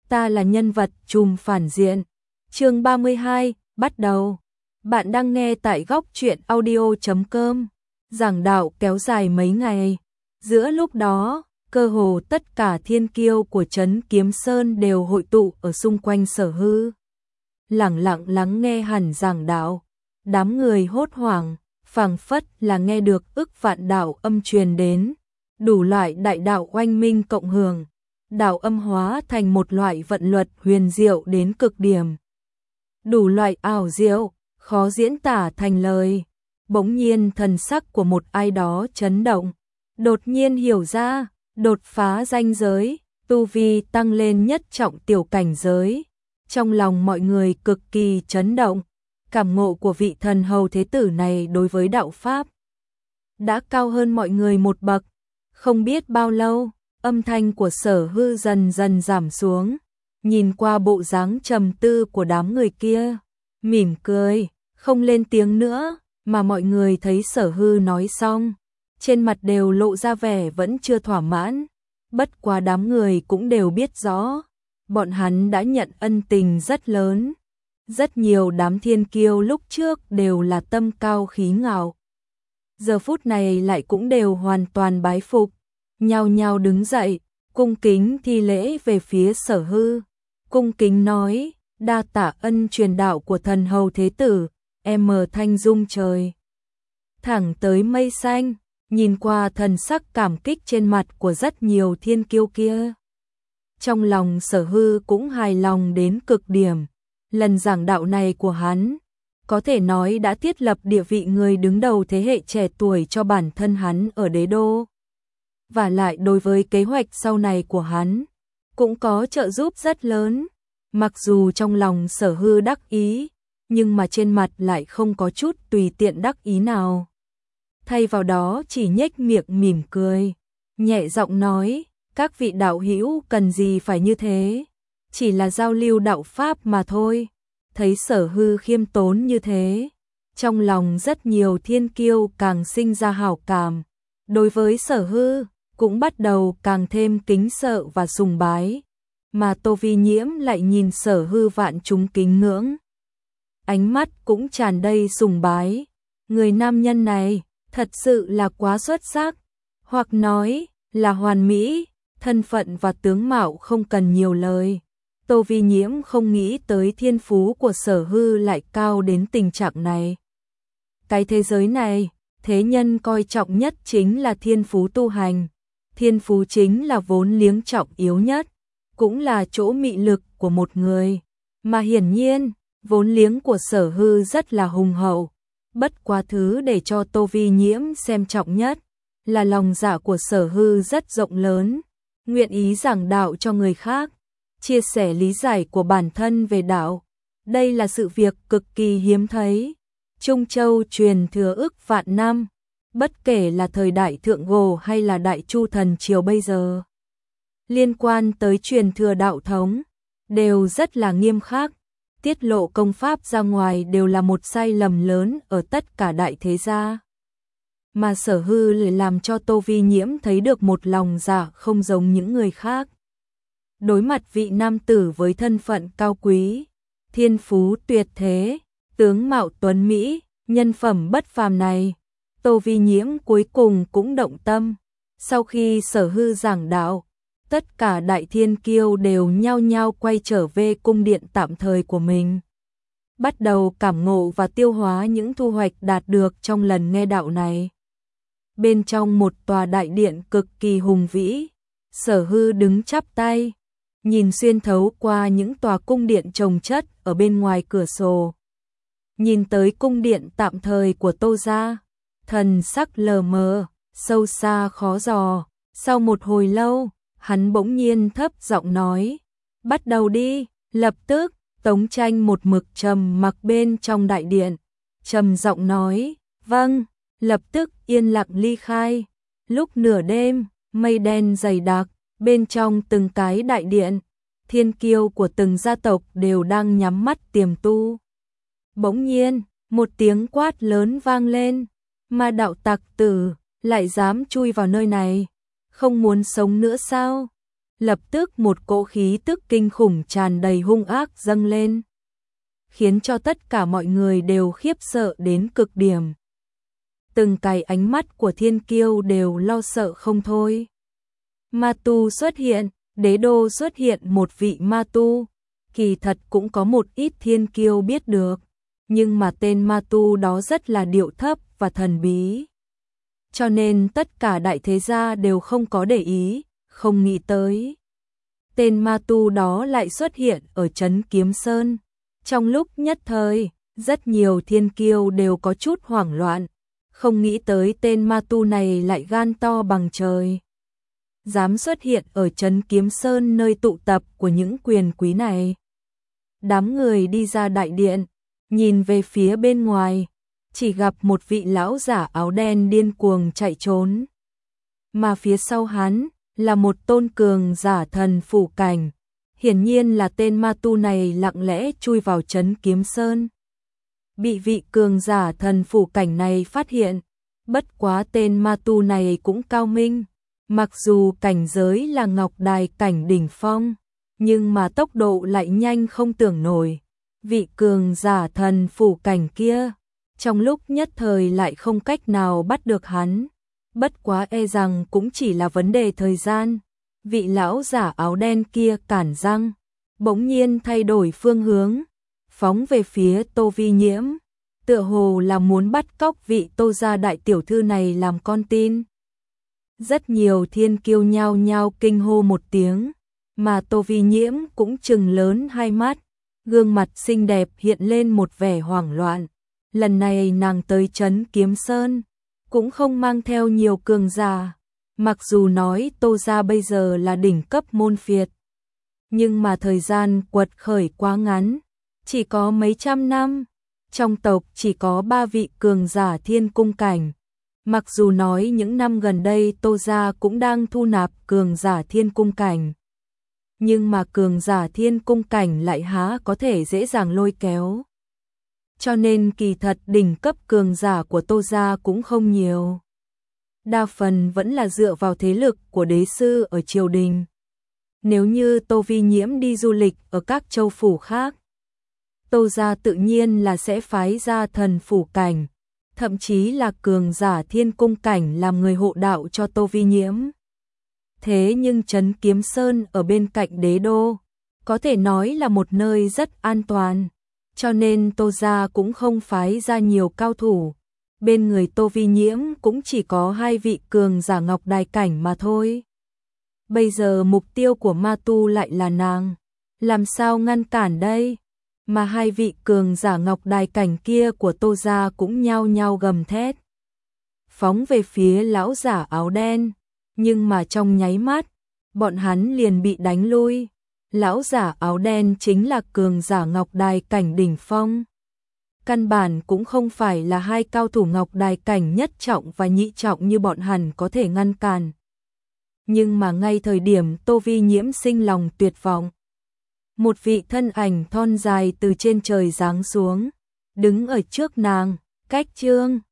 ta là nhân vật trùm phản diện. Chương 32, bắt đầu. Bạn đang nghe tại góc truyện audio.com. Giảng đạo kéo dài mấy ngày. Giữa lúc đó, cơ hồ tất cả thiên kiêu của trấn Kiếm Sơn đều hội tụ ở xung quanh Sở Hư. Lẳng lặng lắng nghe hẳn giảng đạo. Đám người hốt hoảng, phảng phất là nghe được ức vạn đạo âm truyền đến. Đủ loại đại đạo oanh minh cộng hưởng. Đạo âm hóa thành một loại vận luật huyền diệu đến cực điểm. Đủ loại ảo diệu, khó diễn tả thành lời. Bỗng nhiên thần sắc của một ai đó chấn động. Đột nhiên hiểu ra, đột phá ranh giới, tu vi tăng lên nhất trọng tiểu cảnh giới. Trong lòng mọi người cực kỳ chấn động. Cảm ngộ của vị thần hầu thế tử này đối với đạo Pháp đã cao hơn mọi người một bậc. Không biết bao lâu, âm thanh của Sở Hư dần dần giảm xuống. Nhìn qua bộ dáng trầm tư của đám người kia, mỉm cười, không lên tiếng nữa, mà mọi người thấy Sở Hư nói xong, trên mặt đều lộ ra vẻ vẫn chưa thỏa mãn. Bất quá đám người cũng đều biết rõ, bọn hắn đã nhận ân tình rất lớn. Rất nhiều đám thiên kiêu lúc trước đều là tâm cao khí ngạo. Giờ phút này lại cũng đều hoàn toàn bái phục, nhao nhao đứng dậy, cung kính thi lễ về phía Sở Hư. Cung kính nói, đa tạ ân truyền đạo của thần hầu thế tử, em thanh dung trời. Thẳng tới mây xanh, nhìn qua thần sắc cảm kích trên mặt của rất nhiều thiên kiêu kia. Trong lòng Sở Hư cũng hài lòng đến cực điểm. Lần giảng đạo này của hắn, có thể nói đã thiết lập địa vị người đứng đầu thế hệ trẻ tuổi cho bản thân hắn ở đế đô. Và lại đối với kế hoạch sau này của hắn, cũng có trợ giúp rất lớn. Mặc dù trong lòng Sở Hư đắc ý, nhưng mà trên mặt lại không có chút tùy tiện đắc ý nào. Thay vào đó chỉ nhếch miệng mỉm cười, nhẹ giọng nói, các vị đạo hữu cần gì phải như thế, chỉ là giao lưu đạo Pháp mà thôi. Thấy Sở Hư khiêm tốn như thế, trong lòng rất nhiều thiên kiêu càng sinh ra hảo cảm. Đối với Sở Hư, cũng bắt đầu càng thêm kính sợ và sùng bái. Mà Tô Vi Nhiễm lại nhìn Sở Hư vạn chúng kính ngưỡng. Ánh mắt cũng tràn đầy sùng bái. Người nam nhân này, thật sự là quá xuất sắc. Hoặc nói, là hoàn mỹ, thân phận và tướng mạo không cần nhiều lời. Tô Vi Nhiễm không nghĩ tới thiên phú của Sở Hư lại cao đến tình trạng này. Cái thế giới này, thế nhân coi trọng nhất chính là thiên phú tu hành. Thiên phú chính là vốn liếng trọng yếu nhất, cũng là chỗ mị lực của một người. Mà hiển nhiên, vốn liếng của Sở Hư rất là hùng hậu. Bất quá thứ để cho Tô Vi Nhiễm xem trọng nhất, là lòng dạ của Sở Hư rất rộng lớn, nguyện ý giảng đạo cho người khác, chia sẻ lý giải của bản thân về đạo. Đây là sự việc cực kỳ hiếm thấy. Trung Châu truyền thừa ức vạn năm, bất kể là thời đại Thượng Cổ hay là Đại Chu thần triều bây giờ, liên quan tới truyền thừa đạo thống, đều rất là nghiêm khắc. Tiết lộ công pháp ra ngoài đều là một sai lầm lớn ở tất cả đại thế gia. Mà Sở Hư lại làm cho Tô Vi Nhiễm thấy được một lòng dạ không giống những người khác. Đối mặt vị nam tử với thân phận cao quý, thiên phú tuyệt thế, tướng mạo tuấn mỹ, nhân phẩm bất phàm này, Tô Vi Nhiễm cuối cùng cũng động tâm. Sau khi Sở Hư giảng đạo, tất cả đại thiên kiêu đều nhao nhao quay trở về cung điện tạm thời của mình. Bắt đầu cảm ngộ và tiêu hóa những thu hoạch đạt được trong lần nghe đạo này. Bên trong một tòa đại điện cực kỳ hùng vĩ, Sở Hư đứng chắp tay, nhìn xuyên thấu qua những tòa cung điện chồng chất ở bên ngoài cửa sổ. Nhìn tới cung điện tạm thời của Tô gia, thần sắc lờ mờ, sâu xa khó dò. Sau một hồi lâu, hắn bỗng nhiên thấp giọng nói, bắt đầu đi. Lập tức, Tống Tranh một mực trầm mặc bên trong đại điện, trầm giọng nói, vâng. Lập tức yên lặng ly khai. Lúc nửa đêm, mây đen dày đặc, bên trong từng cái đại điện, thiên kiêu của từng gia tộc đều đang nhắm mắt tiềm tu. Bỗng nhiên, một tiếng quát lớn vang lên, ma đạo tặc tử, lại dám chui vào nơi này, không muốn sống nữa sao? lập tức một cỗ khí tức kinh khủng tràn đầy hung ác dâng lên, khiến cho tất cả mọi người đều khiếp sợ đến cực điểm. Từng cái ánh mắt của thiên kiêu đều lo sợ không thôi. Ma tu xuất hiện, đế đô xuất hiện một vị ma tu, kỳ thật cũng có một ít thiên kiêu biết được, nhưng mà tên ma tu đó rất là điệu thấp và thần bí. Cho nên tất cả đại thế gia đều không có để ý, không nghĩ tới. Tên ma tu đó lại xuất hiện ở Trấn Kiếm Sơn. Trong lúc nhất thời, rất nhiều thiên kiêu đều có chút hoảng loạn, không nghĩ tới tên ma tu này lại gan to bằng trời. Dám xuất hiện ở Trấn Kiếm Sơn nơi tụ tập của những quyền quý này. Đám người đi ra đại điện, nhìn về phía bên ngoài, chỉ gặp một vị lão giả áo đen điên cuồng chạy trốn. Mà phía sau hắn là một tôn cường giả thần phủ cảnh, hiển nhiên là tên ma tu này lặng lẽ chui vào Trấn Kiếm Sơn. Bị vị cường giả thần phủ cảnh này phát hiện, bất quá tên ma tu này cũng cao minh, mặc dù cảnh giới là ngọc đài cảnh đỉnh phong, nhưng mà tốc độ lại nhanh không tưởng nổi. Vị cường giả thần phủ cảnh kia, trong lúc nhất thời lại không cách nào bắt được hắn, bất quá e rằng cũng chỉ là vấn đề thời gian. Vị lão giả áo đen kia cản răng, bỗng nhiên thay đổi phương hướng, phóng về phía Tô Vi Nhiễm, tựa hồ là muốn bắt cóc vị Tô gia đại tiểu thư này làm con tin. Rất nhiều thiên kiêu nhao nhao kinh hô một tiếng, mà Tô Vi Nhiễm cũng trừng lớn hai mắt, gương mặt xinh đẹp hiện lên một vẻ hoảng loạn. Lần này nàng tới Trấn Kiếm Sơn, cũng không mang theo nhiều cường giả. Mặc dù nói Tô gia bây giờ là đỉnh cấp môn phiệt, nhưng mà thời gian quật khởi quá ngắn, chỉ có mấy trăm năm. Trong tộc chỉ có 3 vị cường giả thiên cung cảnh. Mặc dù nói những năm gần đây Tô gia cũng đang thu nạp cường giả thiên cung cảnh, nhưng mà cường giả thiên cung cảnh lại há có thể dễ dàng lôi kéo. Cho nên kỳ thật đỉnh cấp cường giả của Tô gia cũng không nhiều. Đa phần vẫn là dựa vào thế lực của đế sư ở triều đình. Nếu như Tô Vi Nhiễm đi du lịch ở các châu phủ khác, Tô gia tự nhiên là sẽ phái ra thần phủ cảnh, thậm chí là cường giả thiên cung cảnh làm người hộ đạo cho Tô Vi Nhiễm. Thế nhưng Trấn Kiếm Sơn ở bên cạnh đế đô, có thể nói là một nơi rất an toàn, cho nên Tô gia cũng không phái ra nhiều cao thủ. Bên người Tô Vi Nhiễm cũng chỉ có 2 vị cường giả ngọc đài cảnh mà thôi. Bây giờ mục tiêu của ma tu lại là nàng, làm sao ngăn cản đây? Mà 2 vị cường giả ngọc đài cảnh kia của Tô gia cũng nhao nhao gầm thét, phóng về phía lão giả áo đen, nhưng mà trong nháy mắt, bọn hắn liền bị đánh lui. Lão giả áo đen chính là cường giả ngọc đài cảnh đỉnh phong. Căn bản cũng không phải là 2 cao thủ ngọc đài cảnh nhất trọng và nhị trọng như bọn hắn có thể ngăn cản. Nhưng mà ngay thời điểm Tô Vi Nhiễm sinh lòng tuyệt vọng, một vị thân ảnh thon dài từ trên trời giáng xuống, đứng ở trước nàng, cách chương